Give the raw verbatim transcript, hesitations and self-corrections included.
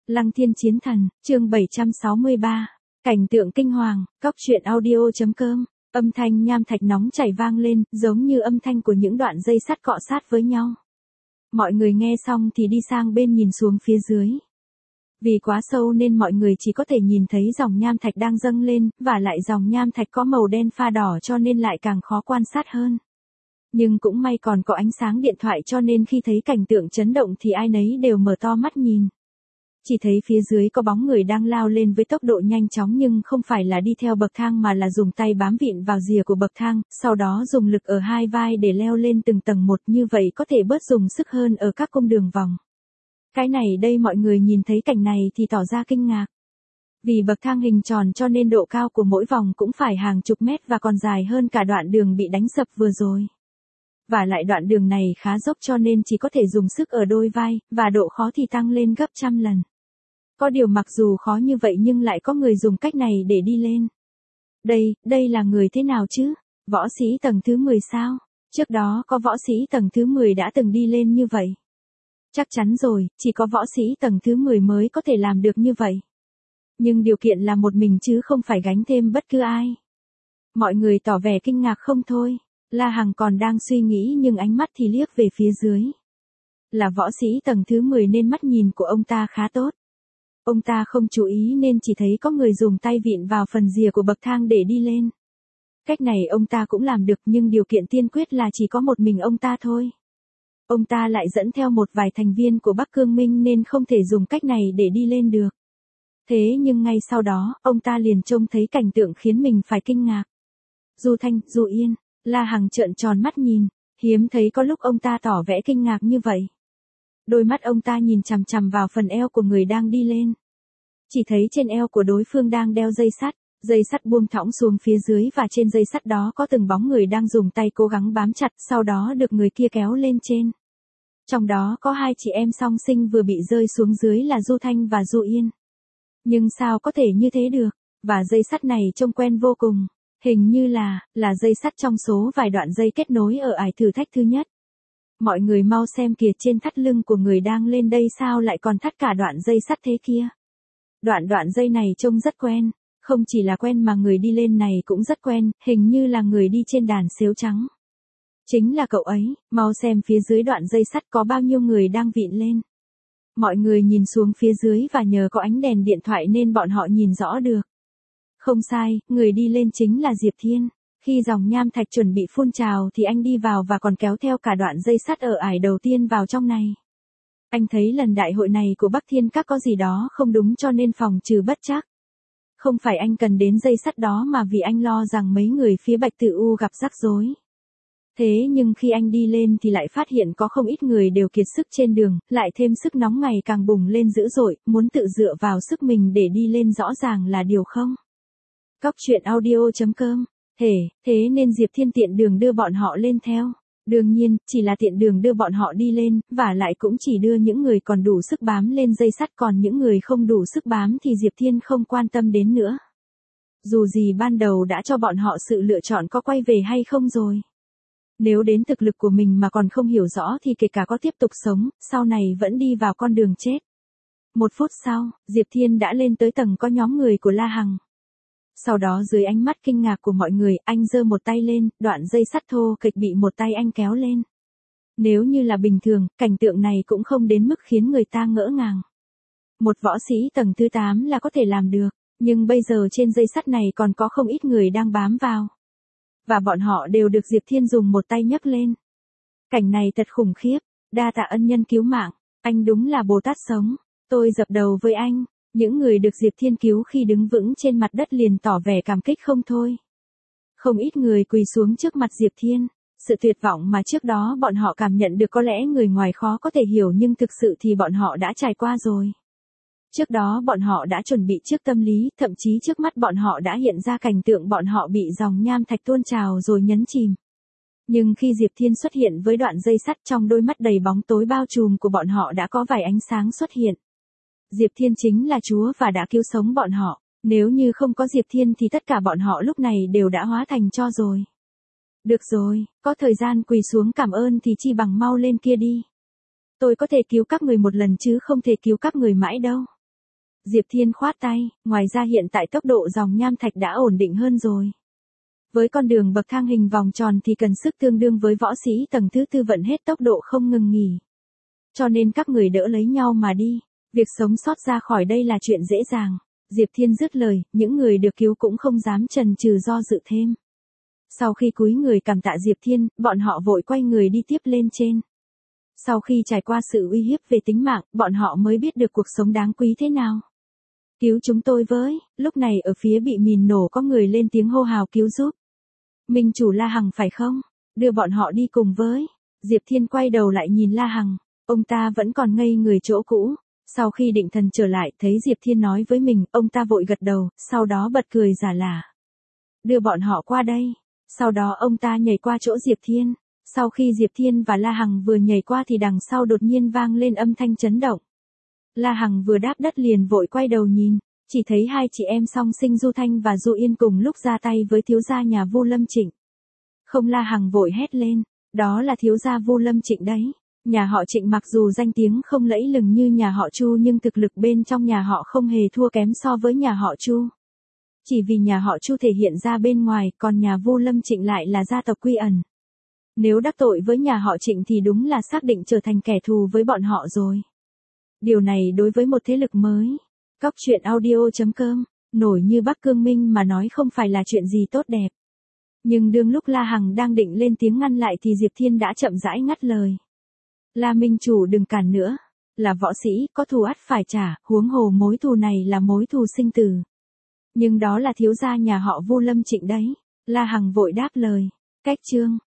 Lăng Thiên Chiến Thần, chương bảy trăm sáu mươi ba. Cảnh tượng kinh hoàng, cóc truyện audio.com. Âm thanh nham thạch nóng chảy vang lên, giống như âm thanh của những đoạn dây sắt cọ sát với nhau. Mọi người nghe xong thì đi sang bên nhìn xuống phía dưới. Vì quá sâu nên mọi người chỉ có thể nhìn thấy dòng nham thạch đang dâng lên, và lại dòng nham thạch có màu đen pha đỏ cho nên lại càng khó quan sát hơn. Nhưng cũng may còn có ánh sáng điện thoại cho nên khi thấy cảnh tượng chấn động thì ai nấy đều mở to mắt nhìn. Chỉ thấy phía dưới có bóng người đang lao lên với tốc độ nhanh chóng nhưng không phải là đi theo bậc thang mà là dùng tay bám vịn vào rìa của bậc thang, sau đó dùng lực ở hai vai để leo lên từng tầng một, như vậy có thể bớt dùng sức hơn ở các cung đường vòng. Cái này đây mọi người nhìn thấy cảnh này thì tỏ ra kinh ngạc. Vì bậc thang hình tròn cho nên độ cao của mỗi vòng cũng phải hàng chục mét và còn dài hơn cả đoạn đường bị đánh sập vừa rồi. Và lại đoạn đường này khá dốc cho nên chỉ có thể dùng sức ở đôi vai, và độ khó thì tăng lên gấp trăm lần. Có điều mặc dù khó như vậy nhưng lại có người dùng cách này để đi lên. Đây, đây là người thế nào chứ? Võ sĩ tầng thứ mười sao? Trước đó có võ sĩ tầng thứ mười đã từng đi lên như vậy. Chắc chắn rồi, chỉ có võ sĩ tầng thứ mười mới có thể làm được như vậy. Nhưng điều kiện là một mình chứ không phải gánh thêm bất cứ ai. Mọi người tỏ vẻ kinh ngạc không thôi. La Hằng còn đang suy nghĩ nhưng ánh mắt thì liếc về phía dưới. Là võ sĩ tầng thứ mười nên mắt nhìn của ông ta khá tốt. Ông ta không chú ý nên chỉ thấy có người dùng tay vịn vào phần rìa của bậc thang để đi lên. Cách này ông ta cũng làm được nhưng điều kiện tiên quyết là chỉ có một mình ông ta thôi. Ông ta lại dẫn theo một vài thành viên của Bắc Cương Minh nên không thể dùng cách này để đi lên được. Thế nhưng ngay sau đó, ông ta liền trông thấy cảnh tượng khiến mình phải kinh ngạc. Du Thanh, Du Yên, La Hằng trợn tròn mắt nhìn, hiếm thấy có lúc ông ta tỏ vẻ kinh ngạc như vậy. Đôi mắt ông ta nhìn chằm chằm vào phần eo của người đang đi lên. Chỉ thấy trên eo của đối phương đang đeo dây sắt, dây sắt buông thõng xuống phía dưới và trên dây sắt đó có từng bóng người đang dùng tay cố gắng bám chặt, sau đó được người kia kéo lên trên. Trong đó có hai chị em song sinh vừa bị rơi xuống dưới là Du Thanh và Du Yên. Nhưng sao có thể như thế được? Và dây sắt này trông quen vô cùng. Hình như là, là dây sắt trong số vài đoạn dây kết nối ở ải thử thách thứ nhất. Mọi người mau xem kìa, trên thắt lưng của người đang lên đây sao lại còn thắt cả đoạn dây sắt thế kia. Đoạn đoạn dây này trông rất quen, không chỉ là quen mà người đi lên này cũng rất quen, hình như là người đi trên đàn sếu trắng. Chính là cậu ấy, mau xem phía dưới đoạn dây sắt có bao nhiêu người đang vịn lên. Mọi người nhìn xuống phía dưới và nhờ có ánh đèn điện thoại nên bọn họ nhìn rõ được. Không sai, người đi lên chính là Diệp Thiên. Khi dòng nham thạch chuẩn bị phun trào thì anh đi vào và còn kéo theo cả đoạn dây sắt ở ải đầu tiên vào trong này. Anh thấy lần đại hội này của Bắc Thiên Các có gì đó không đúng cho nên phòng trừ bất trắc. Không phải anh cần đến dây sắt đó mà vì anh lo rằng mấy người phía Bạch Tự U gặp rắc rối. Thế nhưng khi anh đi lên thì lại phát hiện có không ít người đều kiệt sức trên đường, lại thêm sức nóng ngày càng bùng lên dữ dội, muốn tự dựa vào sức mình để đi lên rõ ràng là điều không. Cóc truyện audio.com. Hề, thế nên Diệp Thiên tiện đường đưa bọn họ lên theo. Đương nhiên, chỉ là tiện đường đưa bọn họ đi lên, và lại cũng chỉ đưa những người còn đủ sức bám lên dây sắt, còn những người không đủ sức bám thì Diệp Thiên không quan tâm đến nữa. Dù gì ban đầu đã cho bọn họ sự lựa chọn có quay về hay không rồi. Nếu đến thực lực của mình mà còn không hiểu rõ thì kể cả có tiếp tục sống, sau này vẫn đi vào con đường chết. Một phút sau, Diệp Thiên đã lên tới tầng có nhóm người của La Hằng. Sau đó dưới ánh mắt kinh ngạc của mọi người, anh giơ một tay lên, đoạn dây sắt thô kịch bị một tay anh kéo lên. Nếu như là bình thường, cảnh tượng này cũng không đến mức khiến người ta ngỡ ngàng. Một võ sĩ tầng thứ tám là có thể làm được, nhưng bây giờ trên dây sắt này còn có không ít người đang bám vào. Và bọn họ đều được Diệp Thiên dùng một tay nhấc lên. Cảnh này thật khủng khiếp, đa tạ ân nhân cứu mạng, anh đúng là Bồ Tát sống, tôi dập đầu với anh. Những người được Diệp Thiên cứu khi đứng vững trên mặt đất liền tỏ vẻ cảm kích không thôi. Không ít người quỳ xuống trước mặt Diệp Thiên. Sự tuyệt vọng mà trước đó bọn họ cảm nhận được có lẽ người ngoài khó có thể hiểu nhưng thực sự thì bọn họ đã trải qua rồi. Trước đó bọn họ đã chuẩn bị trước tâm lý, thậm chí trước mắt bọn họ đã hiện ra cảnh tượng bọn họ bị dòng nham thạch tuôn trào rồi nhấn chìm. Nhưng khi Diệp Thiên xuất hiện với đoạn dây sắt, trong đôi mắt đầy bóng tối bao trùm của bọn họ đã có vài ánh sáng xuất hiện. Diệp Thiên chính là Chúa và đã cứu sống bọn họ, nếu như không có Diệp Thiên thì tất cả bọn họ lúc này đều đã hóa thành tro rồi. Được rồi, có thời gian quỳ xuống cảm ơn thì chi bằng mau lên kia đi. Tôi có thể cứu các người một lần chứ không thể cứu các người mãi đâu. Diệp Thiên khoát tay, ngoài ra hiện tại tốc độ dòng nham thạch đã ổn định hơn rồi. Với con đường bậc thang hình vòng tròn thì cần sức tương đương với võ sĩ tầng thứ tư vận hết tốc độ không ngừng nghỉ. Cho nên các người đỡ lấy nhau mà đi, việc sống sót ra khỏi đây là chuyện dễ dàng. Diệp Thiên dứt lời, những người được cứu cũng không dám chần chừ do dự thêm. Sau khi cúi người cảm tạ Diệp Thiên, bọn họ vội quay người đi tiếp lên trên. Sau khi trải qua sự uy hiếp về tính mạng, bọn họ mới biết được cuộc sống đáng quý thế nào. Cứu chúng tôi với, lúc này ở phía bị mìn nổ có người lên tiếng hô hào cứu giúp. Minh chủ La Hằng phải không? Đưa bọn họ đi cùng với. Diệp Thiên quay đầu lại nhìn La Hằng, ông ta vẫn còn ngây người chỗ cũ. Sau khi định thần trở lại thấy Diệp Thiên nói với mình, ông ta vội gật đầu, sau đó bật cười giả lả. Đưa bọn họ qua đây. Sau đó ông ta nhảy qua chỗ Diệp Thiên. Sau khi Diệp Thiên và La Hằng vừa nhảy qua thì đằng sau đột nhiên vang lên âm thanh chấn động. La Hằng vừa đáp đất liền vội quay đầu nhìn, chỉ thấy hai chị em song sinh Du Thanh và Du Yên cùng lúc ra tay với thiếu gia nhà Vu Lâm Trịnh. Không, La Hằng vội hét lên, đó là thiếu gia Vu Lâm Trịnh đấy. Nhà họ Trịnh mặc dù danh tiếng không lẫy lừng như nhà họ Chu nhưng thực lực bên trong nhà họ không hề thua kém so với nhà họ Chu. Chỉ vì nhà họ Chu thể hiện ra bên ngoài, còn nhà Vu Lâm Trịnh lại là gia tộc quy ẩn. Nếu đắc tội với nhà họ Trịnh thì đúng là xác định trở thành kẻ thù với bọn họ rồi. Điều này đối với một thế lực mới, Cóc truyện audio chấm com, nổi như Bắc Cương Minh mà nói không phải là chuyện gì tốt đẹp. Nhưng đương lúc La Hằng đang định lên tiếng ngăn lại thì Diệp Thiên đã chậm rãi ngắt lời. La Minh chủ đừng cản nữa, là võ sĩ, có thù ắt phải trả, huống hồ mối thù này là mối thù sinh tử. Nhưng đó là thiếu gia nhà họ Vu Lâm Trịnh đấy. La Hằng vội đáp lời. Cách chương